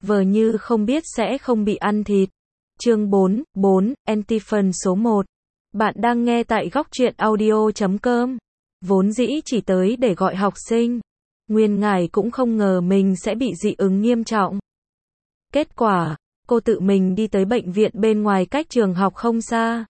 vờ như không biết sẽ không bị ăn thịt. Chương 4, Antiphon số 1. Bạn đang nghe tại góc truyện audio.com. Vốn dĩ chỉ tới để gọi học sinh. Nguyên Ngải cũng không ngờ mình sẽ bị dị ứng nghiêm trọng. Kết quả, cô tự mình đi tới bệnh viện bên ngoài cách trường học không xa.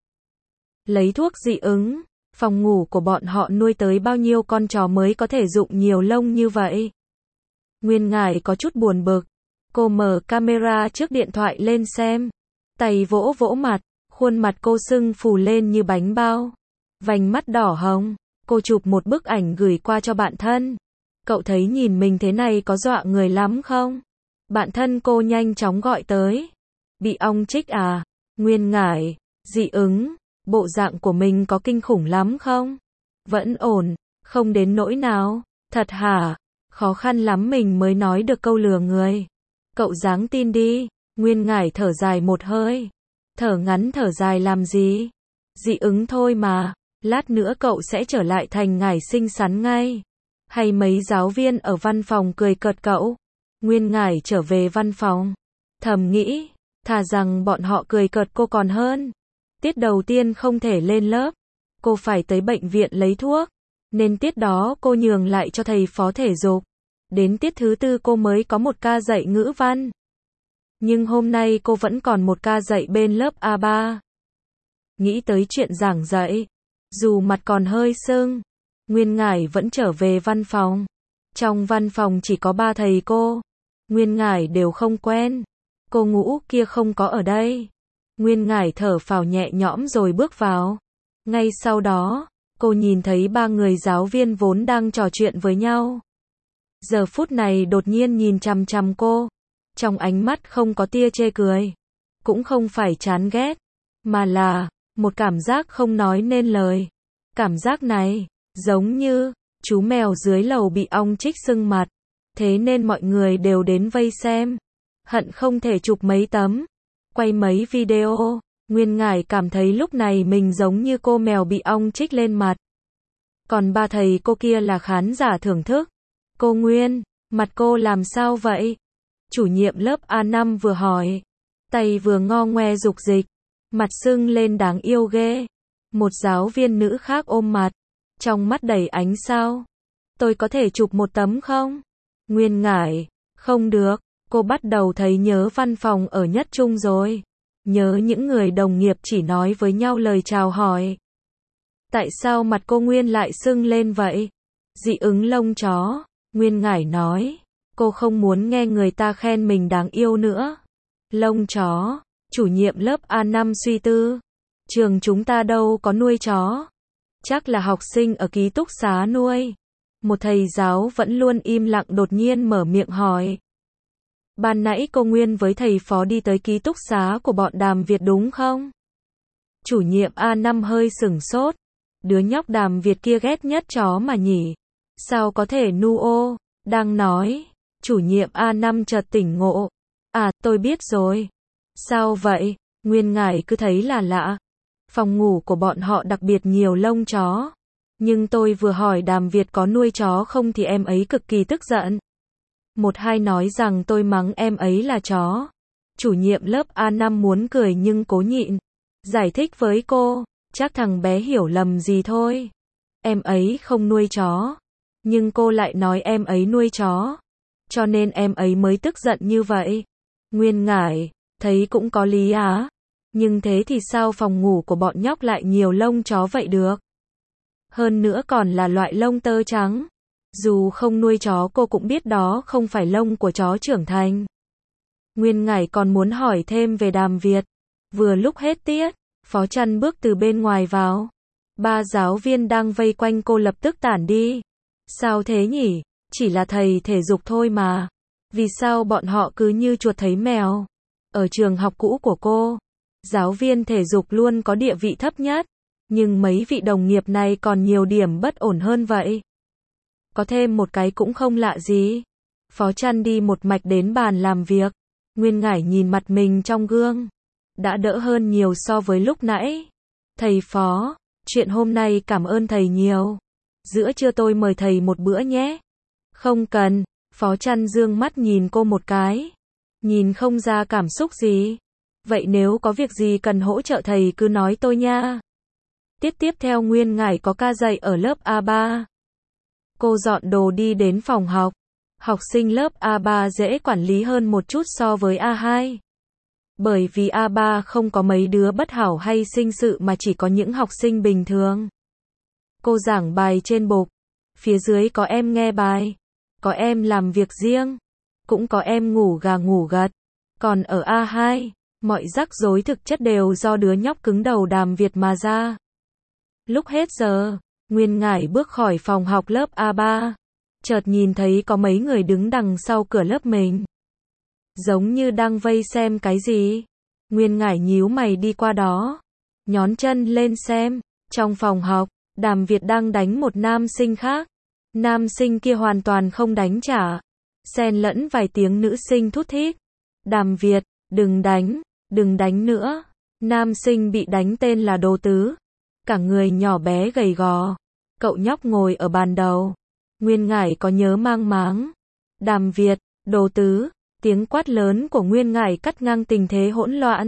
Lấy thuốc dị ứng. Phòng ngủ của bọn họ nuôi tới bao nhiêu con chó mới có thể dụng nhiều lông như vậy? Nguyên Ngải có chút buồn bực. Cô mở camera trước điện thoại lên xem. Tay vỗ vỗ mặt, khuôn mặt cô sưng phù lên như bánh bao. Vành mắt đỏ hồng. Cô chụp một bức ảnh gửi qua cho bạn thân. Cậu thấy nhìn mình thế này có dọa người lắm không? Bạn thân cô nhanh chóng gọi tới. Bị ong chích à? Nguyên Ngải, dị ứng. Bộ dạng của mình có kinh khủng lắm không? Vẫn ổn, không đến nỗi nào. Thật hả? Khó khăn lắm mình mới nói được câu lừa người. Cậu dáng tin đi. Nguyên Ngải thở dài một hơi. Thở ngắn thở dài làm gì? Dị ứng thôi mà. Lát nữa cậu sẽ trở lại thành Ngải xinh xắn ngay. Hay mấy giáo viên ở văn phòng cười cợt cậu? Nguyên Ngải trở về văn phòng. Thầm nghĩ, thà rằng bọn họ cười cợt cô còn hơn. Tiết đầu tiên không thể lên lớp. Cô phải tới bệnh viện lấy thuốc. Nên tiết đó cô nhường lại cho thầy phó thể dục. Đến tiết thứ tư cô mới có một ca dạy ngữ văn. Nhưng hôm nay cô vẫn còn một ca dạy bên lớp A3. Nghĩ tới chuyện giảng dạy. Dù mặt còn hơi sưng. Nguyên Ngải vẫn trở về văn phòng. Trong văn phòng chỉ có 3 thầy cô. Nguyên Ngải đều không quen. Cô Ngũ kia không có ở đây. Nguyên Ngải thở phào nhẹ nhõm rồi bước vào. Ngay sau đó, cô nhìn thấy 3 người giáo viên vốn đang trò chuyện với nhau. Giờ phút này đột nhiên nhìn chằm chằm cô. Trong ánh mắt không có tia chê cười. Cũng không phải chán ghét. Mà là, một cảm giác không nói nên lời. Cảm giác này, giống như, chú mèo dưới lầu bị ong chích sưng mặt. Thế nên mọi người đều đến vây xem. Hận không thể chụp mấy tấm. Quay mấy video. Nguyên Ngải cảm thấy lúc này mình giống như cô mèo bị ong chích lên mặt. Còn 3 thầy cô kia là khán giả thưởng thức. Cô Nguyên, mặt cô làm sao vậy? Chủ nhiệm lớp A5 vừa hỏi. Tay vừa ngo ngoe dục dịch. Mặt sưng lên đáng yêu ghê. Một giáo viên nữ khác ôm mặt. Trong mắt đầy ánh sao. Tôi có thể chụp một tấm không? Nguyên Ngải, không được. Cô bắt đầu thấy nhớ văn phòng ở Nhất Trung rồi. Nhớ những người đồng nghiệp chỉ nói với nhau lời chào hỏi. Tại sao mặt cô Nguyên lại sưng lên vậy? Dị ứng lông chó. Nguyên Ngải nói. Cô không muốn nghe người ta khen mình đáng yêu nữa. Lông chó. Chủ nhiệm lớp A5 suy tư. Trường chúng ta đâu có nuôi chó. Chắc là học sinh ở ký túc xá nuôi. Một thầy giáo vẫn luôn im lặng đột nhiên mở miệng hỏi. Ban nãy cô Nguyên với thầy phó đi tới ký túc xá của bọn Đàm Việt đúng không? Chủ nhiệm A5 hơi sửng sốt. Đứa nhóc Đàm Việt kia ghét nhất chó mà nhỉ? Sao có thể nu ô? Đang nói. Chủ nhiệm A5 chợt tỉnh ngộ. À, tôi biết rồi. Sao vậy? Nguyên Ngải cứ thấy là lạ. Phòng ngủ của bọn họ đặc biệt nhiều lông chó. Nhưng tôi vừa hỏi Đàm Việt có nuôi chó không thì em ấy cực kỳ tức giận. Một hai nói rằng tôi mắng em ấy là chó. Chủ nhiệm lớp A5 muốn cười nhưng cố nhịn. Giải thích với cô, chắc thằng bé hiểu lầm gì thôi. Em ấy không nuôi chó. Nhưng cô lại nói em ấy nuôi chó. Cho nên em ấy mới tức giận như vậy. Nguyên Ngải, thấy cũng có lý á. Nhưng thế thì sao phòng ngủ của bọn nhóc lại nhiều lông chó vậy được? Hơn nữa còn là loại lông tơ trắng. Dù không nuôi chó cô cũng biết đó không phải lông của chó trưởng thành. Nguyên Ngải còn muốn hỏi thêm về Đàm Việt. Vừa lúc hết tiết, Phó Trăn bước từ bên ngoài vào. 3 giáo viên đang vây quanh cô lập tức tản đi. Sao thế nhỉ? Chỉ là thầy thể dục thôi mà. Vì sao bọn họ cứ như chuột thấy mèo? Ở trường học cũ của cô, giáo viên thể dục luôn có địa vị thấp nhất. Nhưng mấy vị đồng nghiệp này còn nhiều điểm bất ổn hơn vậy. Có thêm một cái cũng không lạ gì. Phó Trăn đi một mạch đến bàn làm việc. Nguyên Ngải nhìn mặt mình trong gương. Đã đỡ hơn nhiều so với lúc nãy. Thầy Phó, chuyện hôm nay cảm ơn thầy nhiều. Giữa trưa tôi mời thầy một bữa nhé. Không cần. Phó Trăn dương mắt nhìn cô một cái. Nhìn không ra cảm xúc gì. Vậy nếu có việc gì cần hỗ trợ thầy cứ nói tôi nha. Tiết tiếp theo Nguyên Ngải có ca dạy ở lớp A3. Cô dọn đồ đi đến phòng học. Học sinh lớp A3 dễ quản lý hơn một chút so với A2. Bởi vì A3 không có mấy đứa bất hảo hay sinh sự mà chỉ có những học sinh bình thường. Cô giảng bài trên bục. Phía dưới có em nghe bài. Có em làm việc riêng. Cũng có em ngủ gà ngủ gật. Còn ở A2, mọi rắc rối thực chất đều do đứa nhóc cứng đầu Đàm Việt mà ra. Lúc hết giờ, Nguyên Ngải bước khỏi phòng học lớp A3. Chợt nhìn thấy có mấy người đứng đằng sau cửa lớp mình. Giống như đang vây xem cái gì. Nguyên Ngải nhíu mày đi qua đó. Nhón chân lên xem. Trong phòng học, Đàm Việt đang đánh một nam sinh khác. Nam sinh kia hoàn toàn không đánh trả. Xen lẫn vài tiếng nữ sinh thút thít. Đàm Việt, đừng đánh nữa. Nam sinh bị đánh tên là Đồ Tứ. Cả người nhỏ bé gầy gò. Cậu nhóc ngồi ở bàn đầu. Nguyên Ngải có nhớ mang máng. Đàm Việt, Đồ Tứ. Tiếng quát lớn của Nguyên Ngải cắt ngang tình thế hỗn loạn.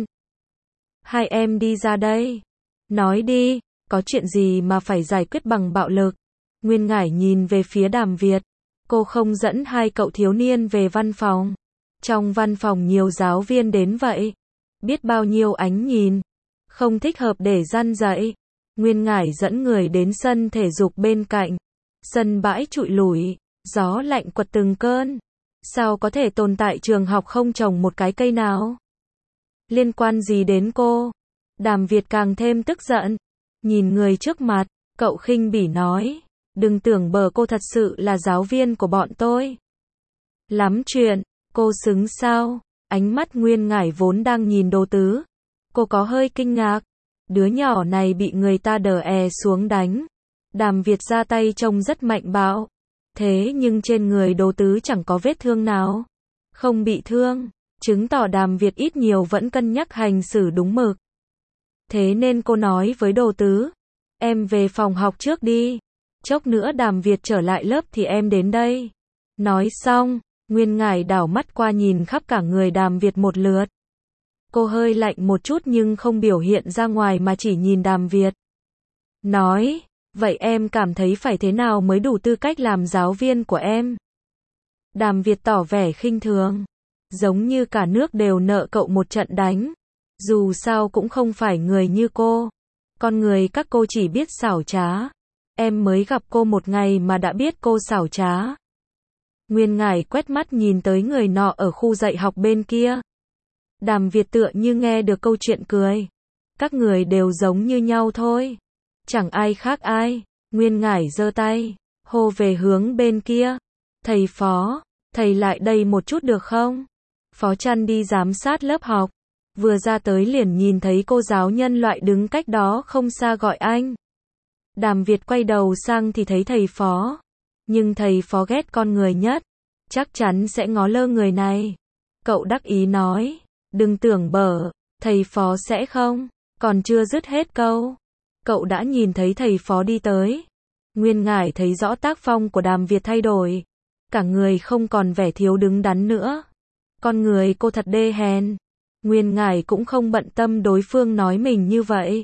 Hai em đi ra đây. Nói đi, có chuyện gì mà phải giải quyết bằng bạo lực? Nguyên Ngải nhìn về phía Đàm Việt. Cô không dẫn hai cậu thiếu niên về văn phòng. Trong văn phòng nhiều giáo viên đến vậy. Biết bao nhiêu ánh nhìn. Không thích hợp để răn dạy. Nguyên Ngải dẫn người đến sân thể dục bên cạnh. Sân bãi trụi lủi, gió lạnh quật từng cơn. Sao có thể tồn tại trường học không trồng một cái cây nào? Liên quan gì đến cô? Đàm Việt càng thêm tức giận. Nhìn người trước mặt, cậu khinh bỉ nói. Đừng tưởng bờ cô thật sự là giáo viên của bọn tôi. Lắm chuyện, cô xứng sao? Ánh mắt Nguyên Ngải vốn đang nhìn Đồ Tứ. Cô có hơi kinh ngạc. Đứa nhỏ này bị người ta đè xuống đánh. Đàm Việt ra tay trông rất mạnh bạo. Thế nhưng trên người Đồ Tứ chẳng có vết thương nào. Không bị thương. Chứng tỏ Đàm Việt ít nhiều vẫn cân nhắc hành xử đúng mực. Thế nên cô nói với Đồ Tứ. Em về phòng học trước đi. Chốc nữa Đàm Việt trở lại lớp thì em đến đây. Nói xong, Nguyên Ngải đảo mắt qua nhìn khắp cả người Đàm Việt một lượt. Cô hơi lạnh một chút nhưng không biểu hiện ra ngoài mà chỉ nhìn Đàm Việt. Nói, vậy em cảm thấy phải thế nào mới đủ tư cách làm giáo viên của em? Đàm Việt tỏ vẻ khinh thường. Giống như cả nước đều nợ cậu một trận đánh. Dù sao cũng không phải người như cô. Con người các cô chỉ biết xảo trá. Em mới gặp cô một ngày mà đã biết cô xảo trá. Nguyên Ngải quét mắt nhìn tới người nọ ở khu dạy học bên kia. Đàm Việt tựa như nghe được câu chuyện cười. Các người đều giống như nhau thôi. Chẳng ai khác ai. Nguyên Ngải giơ tay, hô về hướng bên kia. Thầy Phó, thầy lại đây một chút được không? Phó Trăn đi giám sát lớp học. Vừa ra tới liền nhìn thấy cô giáo nhân loại đứng cách đó không xa gọi anh. Đàm Việt quay đầu sang thì thấy thầy Phó. Nhưng thầy Phó ghét con người nhất. Chắc chắn sẽ ngó lơ người này. Cậu đắc ý nói. Đừng tưởng bở, thầy Phó sẽ không. Còn chưa dứt hết câu. Cậu đã nhìn thấy thầy Phó đi tới. Nguyên Ngải thấy rõ tác phong của Đàm Việt thay đổi. Cả người không còn vẻ thiếu đứng đắn nữa. Con người cô thật đê hèn. Nguyên Ngải cũng không bận tâm đối phương nói mình như vậy.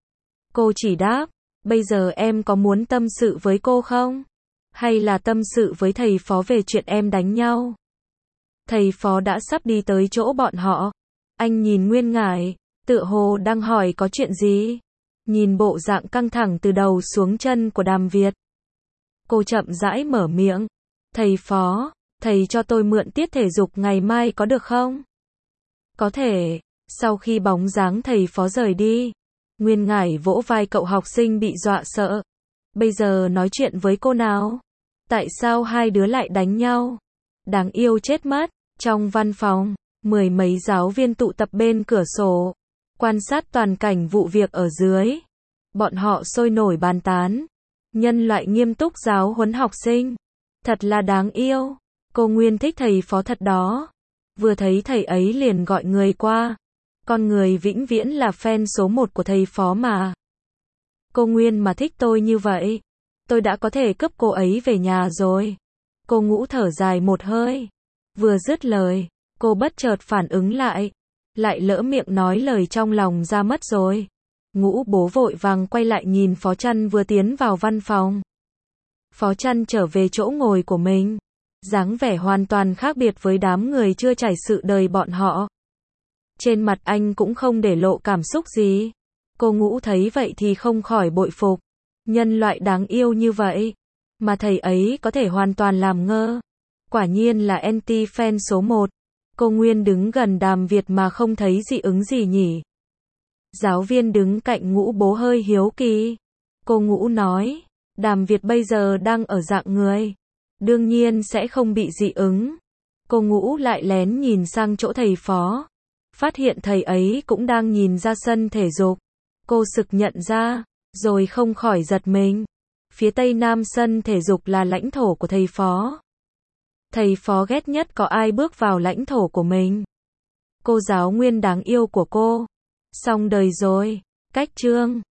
Cô chỉ đáp, bây giờ em có muốn tâm sự với cô không? Hay là tâm sự với thầy Phó về chuyện em đánh nhau? Thầy Phó đã sắp đi tới chỗ bọn họ. Anh nhìn Nguyên Ngải, tựa hồ đang hỏi có chuyện gì. Nhìn bộ dạng căng thẳng từ đầu xuống chân của Đàm Việt. Cô chậm rãi mở miệng. Thầy Phó, thầy cho tôi mượn tiết thể dục ngày mai có được không? Có thể. Sau khi bóng dáng thầy Phó rời đi, Nguyên Ngải vỗ vai cậu học sinh bị dọa sợ. Bây giờ nói chuyện với cô nào. Tại sao hai đứa lại đánh nhau? Đáng yêu chết mất. Trong văn phòng, mười mấy giáo viên tụ tập bên cửa sổ, quan sát toàn cảnh vụ việc ở dưới. Bọn họ sôi nổi bàn tán. Nhân loại nghiêm túc giáo huấn học sinh. Thật là đáng yêu. Cô Nguyên thích thầy Phó thật đó. Vừa thấy thầy ấy liền gọi người qua. Con người vĩnh viễn là fan số 1 của thầy Phó mà. Cô Nguyên mà thích tôi như vậy, tôi đã có thể cướp cô ấy về nhà rồi. Cô Ngũ thở dài một hơi. Vừa dứt lời, Cô bất chợt phản ứng lại lỡ miệng nói lời trong lòng ra mất rồi. Ngũ bố vội vàng quay lại nhìn Phó Trăn vừa tiến vào văn phòng. Phó Trăn trở về chỗ ngồi của mình. Dáng vẻ hoàn toàn khác biệt với đám người chưa trải sự đời bọn họ. Trên mặt anh cũng không để lộ cảm xúc gì. Cô Ngũ thấy vậy thì không khỏi bội phục. Nhân loại đáng yêu như vậy, mà thầy ấy có thể hoàn toàn làm ngơ. Quả nhiên là anti-fan số 1. Cô Nguyên đứng gần Đàm Việt mà không thấy dị ứng gì nhỉ? Giáo viên đứng cạnh Ngũ bố hơi hiếu kỳ. Cô Ngũ nói, Đàm Việt bây giờ đang ở dạng người, đương nhiên sẽ không bị dị ứng. Cô Ngũ lại lén nhìn sang chỗ thầy Phó, phát hiện thầy ấy cũng đang nhìn ra sân thể dục. Cô sực nhận ra, rồi không khỏi giật mình. Phía tây nam sân thể dục là lãnh thổ của thầy Phó. Thầy Phó ghét nhất có ai bước vào lãnh thổ của mình. Cô giáo Nguyên đáng yêu của cô. Xong đời rồi. Cách chương